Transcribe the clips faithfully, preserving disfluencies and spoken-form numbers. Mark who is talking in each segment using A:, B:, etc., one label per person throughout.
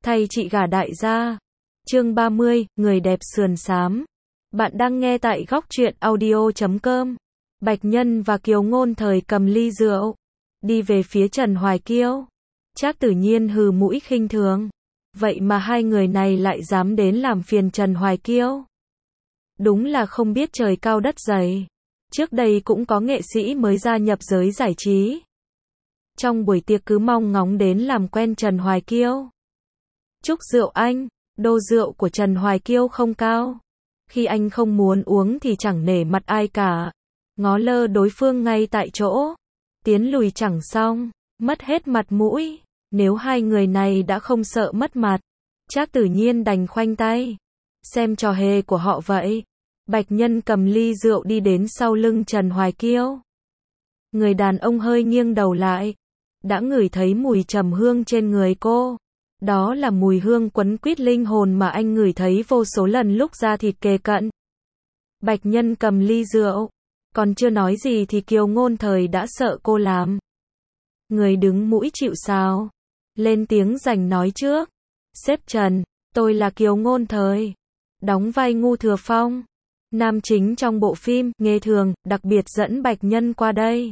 A: Thay chị gả đại gia. Chương ba mươi, người đẹp sườn xám. Bạn đang nghe tại góc truyện audio chấm com. Bạch Nhân và Kiều Ngôn Thời cầm ly rượu, đi về phía Trần Hoài Kiêu. Trác Tử Nhiên hừ mũi khinh thường. Vậy mà hai người này lại dám đến làm phiền Trần Hoài Kiêu. Đúng là không biết trời cao đất dày. Trước đây cũng có nghệ sĩ mới gia nhập giới giải trí. Trong buổi tiệc cứ mong ngóng đến làm quen Trần Hoài Kiêu. Chúc rượu anh, đô rượu của Trần Hoài Kiêu không cao. Khi anh không muốn uống thì chẳng nể mặt ai cả. Ngó lơ đối phương ngay tại chỗ. Tiến lùi chẳng xong, mất hết mặt mũi. Nếu hai người này đã không sợ mất mặt, Trác Tử Nhiên đành khoanh tay. Xem trò hề của họ vậy. Bạch Nhân cầm ly rượu đi đến sau lưng Trần Hoài Kiêu. Người đàn ông hơi nghiêng đầu lại. Đã ngửi thấy mùi trầm hương trên người cô. Đó là mùi hương quấn quýt linh hồn mà anh ngửi thấy vô số lần lúc da thịt kề cận. Bạch Nhân cầm ly rượu. Còn chưa nói gì thì Kiều Ngôn Thời đã sợ cô làm. Người đứng mũi chịu sào. Lên tiếng giành nói trước. Sếp Trần, tôi là Kiều Ngôn Thời. Đóng vai Ngu Thừa Phong. Nam chính trong bộ phim Nghề Thường, đặc biệt dẫn Bạch Nhân qua đây.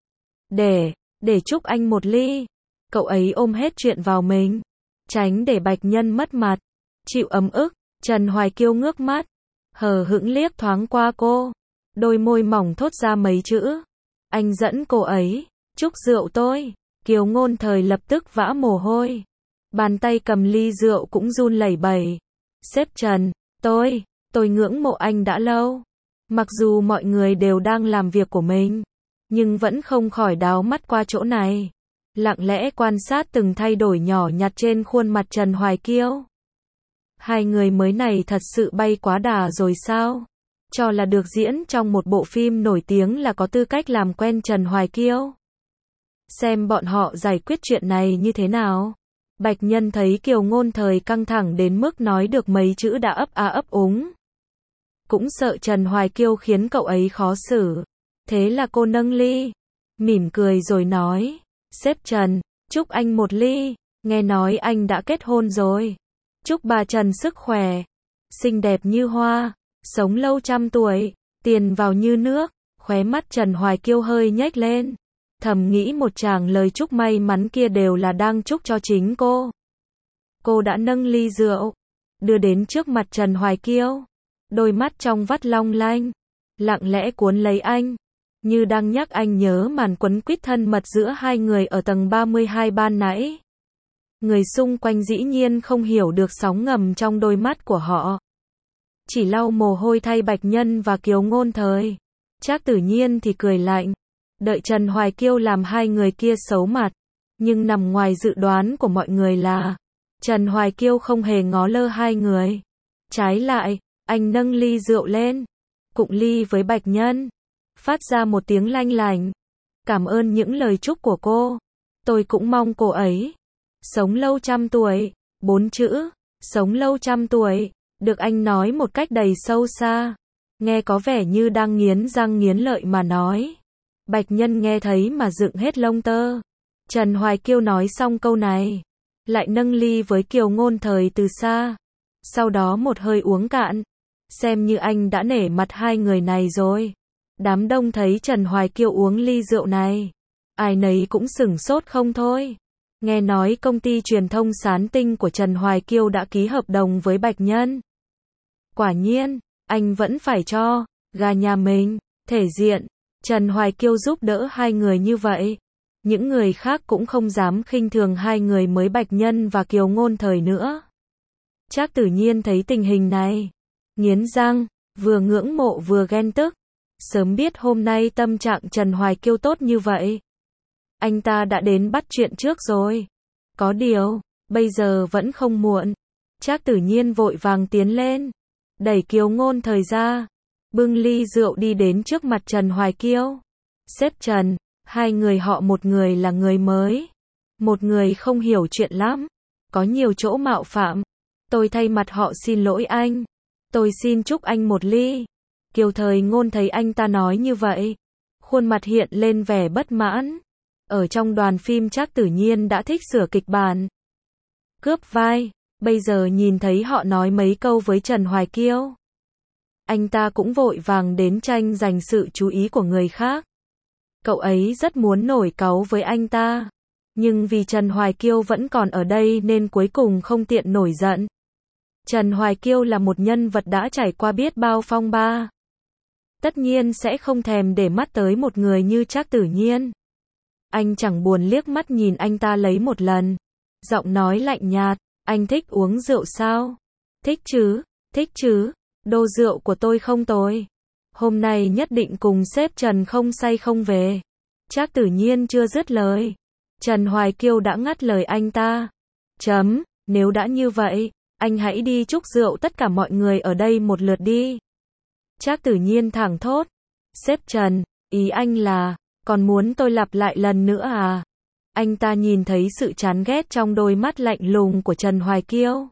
A: Để, để chúc anh một ly. Cậu ấy ôm hết chuyện vào mình. Tránh để Bạch Nhân mất mặt. Chịu ấm ức, Trần Hoài Kiêu ngước mắt. Hờ hững liếc thoáng qua cô. Đôi môi mỏng thốt ra mấy chữ. Anh dẫn cô ấy. Chúc rượu tôi. Kiều Ngôn Thời lập tức vã mồ hôi. Bàn tay cầm ly rượu cũng run lẩy bẩy. Sếp Trần, tôi, tôi ngưỡng mộ anh đã lâu. Mặc dù mọi người đều đang làm việc của mình, nhưng vẫn không khỏi đáo mắt qua chỗ này. Lặng lẽ quan sát từng thay đổi nhỏ nhặt trên khuôn mặt Trần Hoài Kiêu. Hai người mới này thật sự bay quá đà rồi sao? Cho là được diễn trong một bộ phim nổi tiếng là có tư cách làm quen Trần Hoài Kiêu. Xem bọn họ giải quyết chuyện này như thế nào. Bạch Nhân thấy Kiều Ngôn Thời căng thẳng đến mức nói được mấy chữ đã ấp a ấp úng. Cũng sợ Trần Hoài Kiêu khiến cậu ấy khó xử. Thế là cô nâng ly, mỉm cười rồi nói. Sếp Trần, chúc anh một ly. Nghe nói anh đã kết hôn rồi. Chúc bà Trần sức khỏe, xinh đẹp như hoa, sống lâu trăm tuổi, tiền vào như nước. Khóe mắt Trần Hoài Kiêu hơi nhếch lên. Thầm nghĩ một tràng lời chúc may mắn kia đều là đang chúc cho chính cô. Cô đã nâng ly rượu, đưa đến trước mặt Trần Hoài Kiêu. Đôi mắt trong vắt long lanh, lặng lẽ cuốn lấy anh. Như đang nhắc anh nhớ màn quấn quýt thân mật giữa hai người ở tầng ba mươi hai ban nãy. Người xung quanh dĩ nhiên không hiểu được sóng ngầm trong đôi mắt của họ. Chỉ lau mồ hôi thay Bạch Nhân và Kiều Ngôn Thời. Trác Tử Nhiên thì cười lạnh. Đợi Trần Hoài Kiêu làm hai người kia xấu mặt. Nhưng nằm ngoài dự đoán của mọi người là Trần Hoài Kiêu không hề ngó lơ hai người. Trái lại, anh nâng ly rượu lên, cụng ly với Bạch Nhân, phát ra một tiếng lanh lành. Cảm ơn những lời chúc của cô. Tôi cũng mong cô ấy sống lâu trăm tuổi. Bốn chữ, sống lâu trăm tuổi, được anh nói một cách đầy sâu xa. Nghe có vẻ như đang nghiến răng nghiến lợi mà nói. Bạch Nhân nghe thấy mà dựng hết lông tơ. Trần Hoài Kiêu nói xong câu này, lại nâng ly với Kiều Ngôn Thời từ xa. Sau đó một hơi uống cạn. Xem như anh đã nể mặt hai người này rồi. Đám đông thấy Trần Hoài Kiêu uống ly rượu này, ai nấy cũng sửng sốt không thôi. Nghe nói công ty truyền thông Sán Tinh của Trần Hoài Kiêu đã ký hợp đồng với Bạch Nhân. Quả nhiên, anh vẫn phải cho gà nhà mình thể diện. Trần Hoài Kiêu giúp đỡ hai người như vậy. Những người khác cũng không dám khinh thường hai người mới Bạch Nhân và Kiều Ngôn Thời nữa. Trác Tử Nhiên thấy tình hình này, nghiến răng, vừa ngưỡng mộ vừa ghen tức. Sớm biết hôm nay tâm trạng Trần Hoài Kiêu tốt như vậy, anh ta đã đến bắt chuyện trước rồi. Có điều, bây giờ vẫn không muộn. Trác Tử Nhiên vội vàng tiến lên, đẩy Kiều Ngôn Thời ra, bưng ly rượu đi đến trước mặt Trần Hoài Kiêu. Sếp Trần, hai người họ một người là người mới, một người không hiểu chuyện lắm, có nhiều chỗ mạo phạm. Tôi thay mặt họ xin lỗi anh. Tôi xin chúc anh một ly. Kiều Thời Ngôn thấy anh ta nói như vậy, khuôn mặt hiện lên vẻ bất mãn. Ở trong đoàn phim Trác Tử Nhiên đã thích sửa kịch bản, cướp vai, Bây giờ nhìn thấy họ nói mấy câu với Trần Hoài Kiêu, anh ta cũng vội vàng đến tranh giành sự chú ý của người khác. Cậu ấy rất muốn nổi cáu với anh ta, nhưng vì Trần Hoài Kiêu vẫn còn ở đây nên cuối cùng không tiện nổi giận. Trần Hoài Kiêu là một nhân vật đã trải qua biết bao phong ba. Tất nhiên sẽ không thèm để mắt tới một người như Trác Tử Nhiên. Anh chẳng buồn liếc mắt nhìn anh ta lấy một lần. Giọng nói lạnh nhạt, anh thích uống rượu sao? Thích chứ, thích chứ, đồ rượu của tôi không tồi. Hôm nay nhất định cùng sếp Trần không say không về. Trác Tử Nhiên chưa dứt lời, Trần Hoài Kiêu đã ngắt lời anh ta. Chấm, nếu đã như vậy, anh hãy đi chúc rượu tất cả mọi người ở đây một lượt đi. Trác Tử Nhiên thẳng thốt. Sếp Trần, ý anh là, còn muốn tôi lặp lại lần nữa à? Anh ta nhìn thấy sự chán ghét trong đôi mắt lạnh lùng của Trần Hoài Kiêu.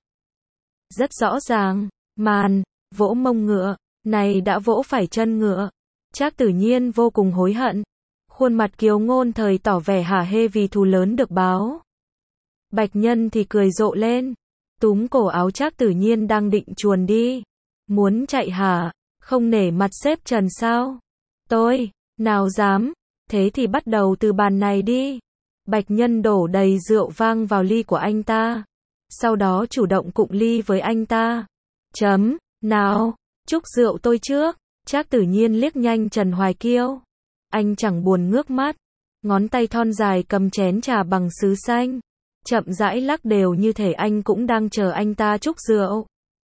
A: Rất rõ ràng, màn, vỗ mông ngựa, này đã vỗ phải chân ngựa. Trác Tử Nhiên vô cùng hối hận. Khuôn mặt Kiều Ngôn Thời tỏ vẻ hả hê vì thù lớn được báo. Bạch Nhân thì cười rộ lên, túm cổ áo Trác Tử Nhiên đang định chuồn đi. Muốn chạy hả? Không nể mặt sếp Trần sao? Tôi, nào dám, thế thì bắt đầu từ bàn này đi. Bạch Nhân đổ đầy rượu vang vào ly của anh ta. Sau đó chủ động cụng ly với anh ta. Chấm, nào, chúc rượu tôi trước. Trác Tử Nhiên liếc nhanh Trần Hoài Kiêu. Anh chẳng buồn ngước mắt. Ngón tay thon dài cầm chén trà bằng sứ xanh. Chậm rãi lắc đều như thể anh cũng đang chờ anh ta chúc rượu.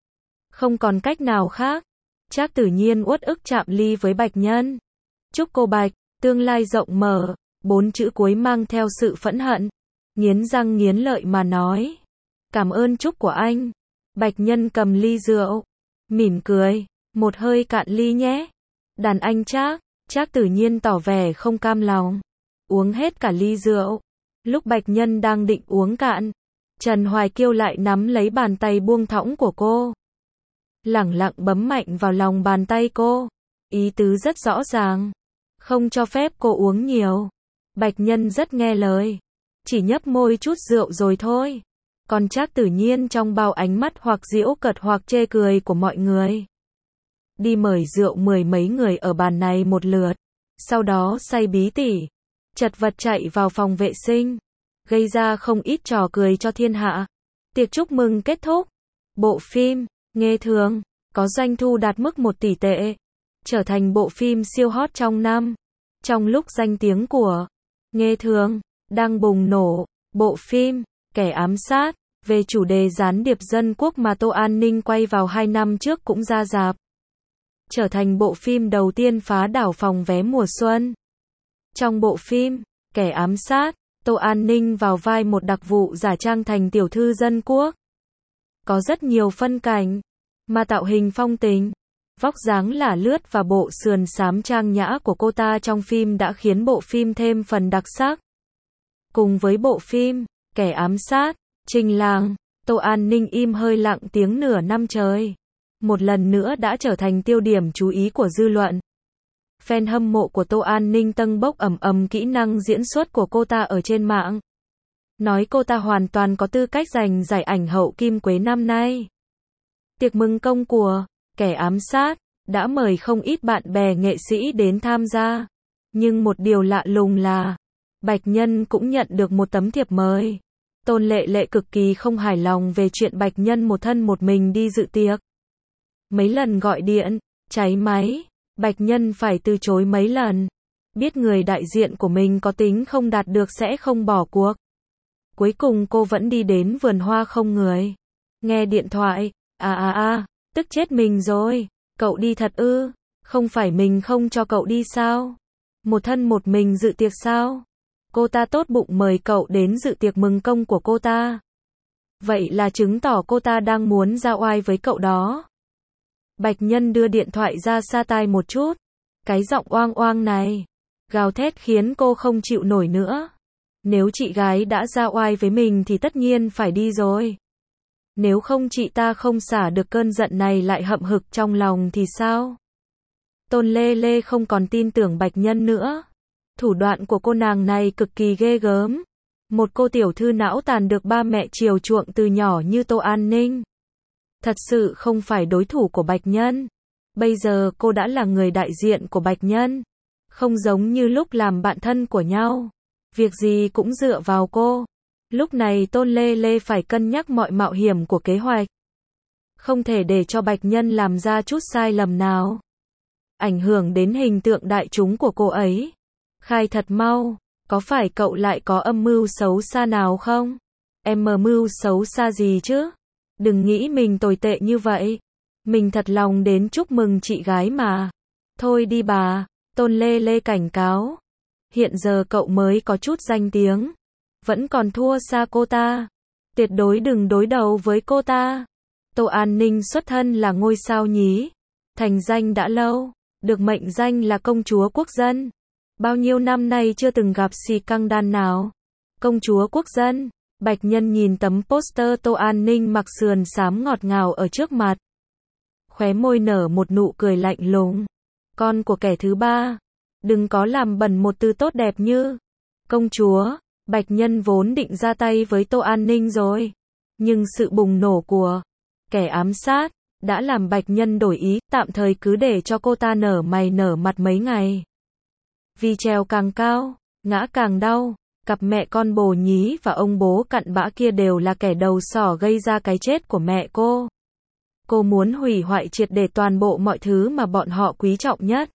A: Không còn cách nào khác. Trác Tử Nhiên uất ức chạm ly với Bạch Nhân. Chúc cô Bạch, tương lai rộng mở. Bốn chữ cuối mang theo sự phẫn hận. Nghiến răng nghiến lợi mà nói. Cảm ơn chúc của anh. Bạch Nhân cầm ly rượu. Mỉm cười. Một hơi cạn ly nhé. Đàn anh Trác. Trác Tử Nhiên tỏ vẻ không cam lòng. Uống hết cả ly rượu. Lúc Bạch Nhân đang định uống cạn, Trần Hoài Kiêu lại nắm lấy bàn tay buông thõng của cô. Lẳng lặng bấm mạnh vào lòng bàn tay cô. Ý tứ rất rõ ràng. Không cho phép cô uống nhiều. Bạch Nhân rất nghe lời. Chỉ nhấp môi chút rượu rồi thôi. Còn Trác Tử Nhiên trong bao ánh mắt hoặc giễu cợt hoặc chê cười của mọi người. Đi mời rượu mười mấy người ở bàn này một lượt. Sau đó say bí tỉ. Chật vật chạy vào phòng vệ sinh. Gây ra không ít trò cười cho thiên hạ. Tiệc chúc mừng kết thúc. Bộ phim, Nghê Thường, có doanh thu đạt mức một tỷ tệ. Trở thành bộ phim siêu hot trong năm. Trong lúc danh tiếng của Nghê Thường đang bùng nổ, bộ phim Kẻ ám sát, về chủ đề gián điệp dân quốc mà Tô An Ninh quay vào hai năm trước cũng ra rạp. Trở thành bộ phim đầu tiên phá đảo phòng vé mùa xuân. Trong bộ phim Kẻ ám sát, Tô An Ninh vào vai một đặc vụ giả trang thành tiểu thư dân quốc. Có rất nhiều phân cảnh, mà tạo hình phong tình, vóc dáng lả lướt và bộ sườn xám trang nhã của cô ta trong phim đã khiến bộ phim thêm phần đặc sắc. Cùng với bộ phim Kẻ ám sát, Trình Làng, Tô An Ninh im hơi lặng tiếng nửa năm trời. Một lần nữa đã trở thành tiêu điểm chú ý của dư luận. Fan hâm mộ của Tô An Ninh tâng bốc ầm ầm kỹ năng diễn xuất của cô ta ở trên mạng. Nói cô ta hoàn toàn có tư cách giành giải ảnh hậu Kim Quế năm nay. Tiệc mừng công của Kẻ ám sát đã mời không ít bạn bè nghệ sĩ đến tham gia. Nhưng một điều lạ lùng là Bạch Nhân cũng nhận được một tấm thiệp mời. Tôn Lệ Lệ cực kỳ không hài lòng về chuyện Bạch Nhân một thân một mình đi dự tiệc. Mấy lần gọi điện, cháy máy, Bạch Nhân phải từ chối mấy lần. Biết người đại diện của mình có tính không đạt được sẽ không bỏ cuộc. Cuối cùng cô vẫn đi đến vườn hoa không người. Nghe điện thoại, à à à, tức chết mình rồi. Cậu đi thật ư? Không phải mình không cho cậu đi sao? Một thân một mình dự tiệc sao? Cô ta tốt bụng mời cậu đến dự tiệc mừng công của cô ta. Vậy là chứng tỏ cô ta đang muốn ra oai với cậu đó. Bạch Nhân đưa điện thoại ra xa tai một chút. Cái giọng oang oang này, gào thét khiến cô không chịu nổi nữa. Nếu chị gái đã ra oai với mình thì tất nhiên phải đi rồi. Nếu không chị ta không xả được cơn giận này lại hậm hực trong lòng thì sao? Tôn Lê Lê không còn tin tưởng Bạch Nhân nữa. Thủ đoạn của cô nàng này cực kỳ ghê gớm. Một cô tiểu thư não tàn được ba mẹ chiều chuộng từ nhỏ như Tô An Ninh. Thật sự không phải đối thủ của Bạch Nhân. Bây giờ cô đã là người đại diện của Bạch Nhân. Không giống như lúc làm bạn thân của nhau. Việc gì cũng dựa vào cô. Lúc này Tôn Lê Lê phải cân nhắc mọi mạo hiểm của kế hoạch. Không thể để cho Bạch Nhân làm ra chút sai lầm nào. Ảnh hưởng đến hình tượng đại chúng của cô ấy. Khai thật mau, có phải cậu lại có âm mưu xấu xa nào không? Em mờ mưu xấu xa gì chứ? Đừng nghĩ mình tồi tệ như vậy. Mình thật lòng đến chúc mừng chị gái mà. Thôi đi bà, Tôn Lê Lê cảnh cáo. Hiện giờ cậu mới có chút danh tiếng. Vẫn còn thua xa cô ta. Tuyệt đối đừng đối đầu với cô ta. Tô An Ninh xuất thân là ngôi sao nhí. Thành danh đã lâu. Được mệnh danh là công chúa quốc dân. Bao nhiêu năm nay chưa từng gặp xì căng đan nào. Công chúa quốc dân. Bạch Nhân nhìn tấm poster Tô An Ninh mặc sườn xám ngọt ngào ở trước mặt. Khóe môi nở một nụ cười lạnh lùng. Con của kẻ thứ ba. Đừng có làm bẩn một từ tốt đẹp như công chúa. Bạch Nhân vốn định ra tay với Tô An Ninh rồi. Nhưng sự bùng nổ của kẻ ám sát đã làm Bạch Nhân đổi ý, tạm thời cứ để cho cô ta nở mày nở mặt mấy ngày. Vì trèo càng cao, ngã càng đau. Cặp mẹ con bồ nhí và ông bố cặn bã kia đều là kẻ đầu sỏ gây ra cái chết của mẹ cô. Cô muốn hủy hoại triệt để toàn bộ mọi thứ mà bọn họ quý trọng nhất.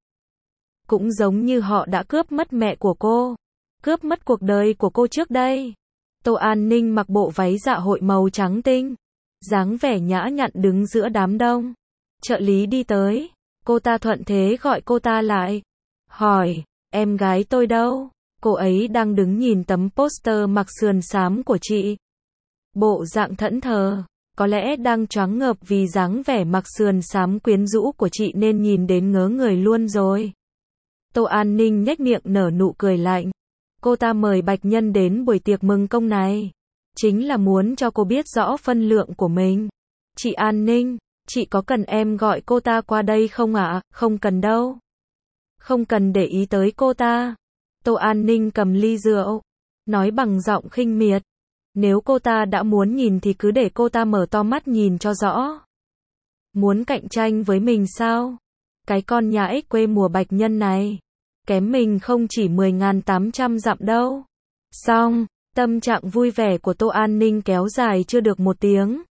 A: Cũng giống như họ đã cướp mất mẹ của cô. Cướp mất cuộc đời của cô trước đây. Tô An Ninh mặc bộ váy dạ hội màu trắng tinh. Dáng vẻ nhã nhặn đứng giữa đám đông. Trợ lý đi tới. Cô ta thuận thế gọi cô ta lại. Hỏi, em gái tôi đâu? Cô ấy đang đứng nhìn tấm poster mặc sườn xám của chị. Bộ dạng thẫn thờ. Có lẽ đang choáng ngợp vì dáng vẻ mặc sườn xám quyến rũ của chị nên nhìn đến ngớ người luôn rồi. Tô An Ninh nhếch miệng nở nụ cười lạnh. Cô ta mời Bạch Nhân đến buổi tiệc mừng công này. Chính là muốn cho cô biết rõ phân lượng của mình. Chị An Ninh, chị có cần em gọi cô ta qua đây không ạ? À? Không cần đâu. Không cần để ý tới cô ta. Tô An Ninh cầm ly rượu. Nói bằng giọng khinh miệt. Nếu cô ta đã muốn nhìn thì cứ để cô ta mở to mắt nhìn cho rõ. Muốn cạnh tranh với mình sao? Cái con nhãi quê mùa Bạch Nhân này. Kém mình không chỉ mười nghìn tám trăm dặm đâu. Xong, tâm trạng vui vẻ của Tô An Ninh kéo dài chưa được một tiếng.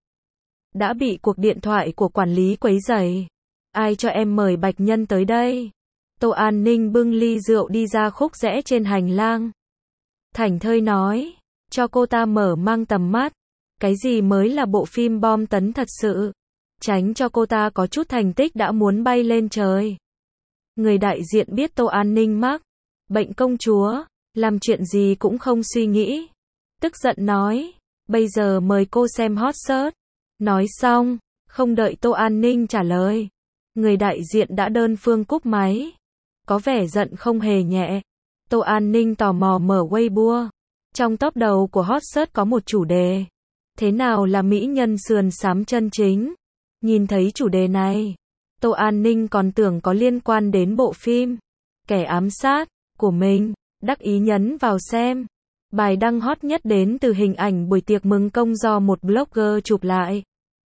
A: Đã bị cuộc điện thoại của quản lý quấy rầy. Ai cho em mời Bạch Nhân tới đây? Tô An Ninh bưng ly rượu đi ra khúc rẽ trên hành lang. Thảnh thơi nói, cho cô ta mở mang tầm mắt. Cái gì mới là bộ phim bom tấn thật sự? Tránh cho cô ta có chút thành tích đã muốn bay lên trời. Người đại diện biết Tô An Ninh mắc bệnh công chúa, làm chuyện gì cũng không suy nghĩ. Tức giận nói, bây giờ mời cô xem hot search. Nói xong, không đợi Tô An Ninh trả lời. Người đại diện đã đơn phương cúp máy. Có vẻ giận không hề nhẹ. Tô An Ninh tò mò mở Weibo. Trong top đầu của hot search có một chủ đề. Thế nào là mỹ nhân sườn xám chân chính? Nhìn thấy chủ đề này, Tô An Ninh còn tưởng có liên quan đến bộ phim Kẻ ám sát của mình, đắc ý nhấn vào xem. Bài đăng hot nhất đến từ hình ảnh buổi tiệc mừng công do một blogger chụp lại.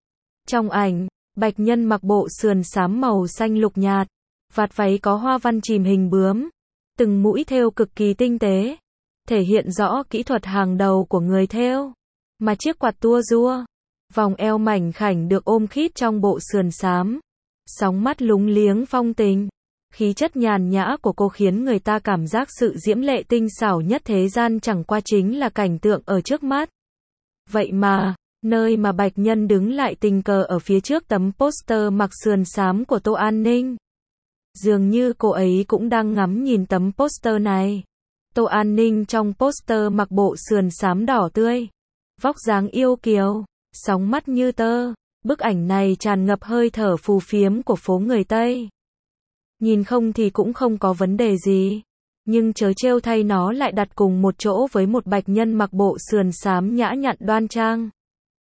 A: Trong ảnh, Bạch Nhân mặc bộ sườn xám màu xanh lục nhạt, vạt váy có hoa văn chìm hình bướm, từng mũi thêu cực kỳ tinh tế, thể hiện rõ kỹ thuật hàng đầu của người thêu. Mà chiếc quạt tua rua, vòng eo mảnh khảnh được ôm khít trong bộ sườn xám, sóng mắt lúng liếng phong tình. Khí chất nhàn nhã của cô khiến người ta cảm giác sự diễm lệ tinh xảo nhất thế gian chẳng qua chính là cảnh tượng ở trước mắt. Vậy mà, nơi mà Bạch Nhân đứng lại tình cờ ở phía trước tấm poster mặc sườn xám của Tô An Ninh. Dường như cô ấy cũng đang ngắm nhìn tấm poster này. Tô An Ninh trong poster mặc bộ sườn xám đỏ tươi, vóc dáng yêu kiều, sóng mắt như tơ. Bức ảnh này tràn ngập hơi thở phù phiếm của phố người Tây. Nhìn không thì cũng không có vấn đề gì. Nhưng chớ trêu thay nó lại đặt cùng một chỗ với một Bạch Nhân mặc bộ sườn xám nhã nhặn đoan trang.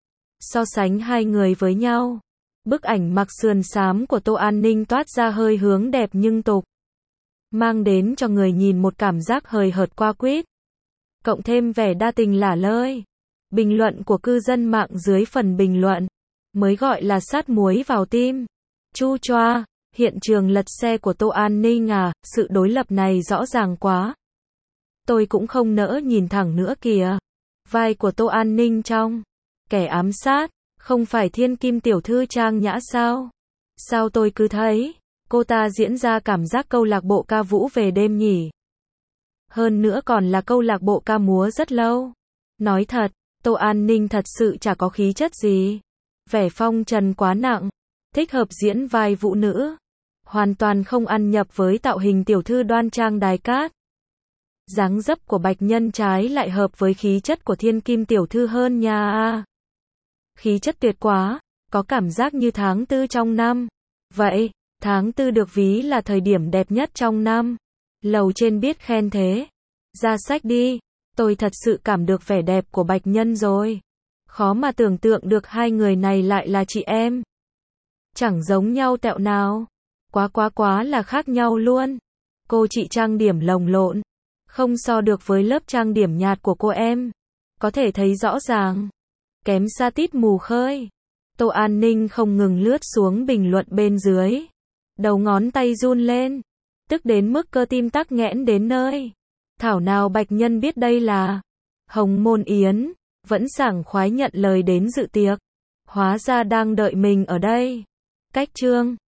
A: So sánh hai người với nhau, bức ảnh mặc sườn xám của Tô An Ninh toát ra hơi hướng đẹp nhưng tục, mang đến cho người nhìn một cảm giác hời hợt qua quýt. cộng thêm vẻ đa tình lả lơi. Bình luận của cư dân mạng dưới phần bình luận mới gọi là sát muối vào tim. Chu choa, hiện trường lật xe của Tô An Ninh à, sự đối lập này rõ ràng quá. Tôi cũng không nỡ nhìn thẳng nữa kìa. Vai của Tô An Ninh trong Kẻ ám sát, không phải thiên kim tiểu thư Trang Nhã sao? Sao tôi cứ thấy cô ta diễn ra cảm giác câu lạc bộ ca vũ về đêm nhỉ? Hơn nữa còn là câu lạc bộ ca múa rất lâu. Nói thật, Tô An Ninh thật sự chả có khí chất gì. Vẻ phong trần quá nặng, thích hợp diễn vai vũ nữ. Hoàn toàn không ăn nhập với tạo hình tiểu thư đoan trang đài cát. Dáng dấp của Bạch Nhân trái lại hợp với khí chất của thiên kim tiểu thư hơn nha. Khí chất tuyệt quá, có cảm giác như tháng tư trong năm. Vậy, tháng tư được ví là thời điểm đẹp nhất trong năm. Lầu trên biết khen thế. Ra sách đi, tôi thật sự cảm được vẻ đẹp của Bạch Nhân rồi. Khó mà tưởng tượng được hai người này lại là chị em. Chẳng giống nhau tẹo nào. Quá quá quá là khác nhau luôn. Cô chị trang điểm lồng lộn, không so được với lớp trang điểm nhạt của cô em. Có thể thấy rõ ràng. Kém xa tít mù khơi. Tô An Ninh không ngừng lướt xuống bình luận bên dưới. Đầu ngón tay run lên. Tức đến mức cơ tim tắc nghẽn đến nơi. Thảo nào Bạch Nhân biết đây là Hồng Môn Yến. Vẫn sảng khoái nhận lời đến dự tiệc. Hóa ra đang đợi mình ở đây. Cách chương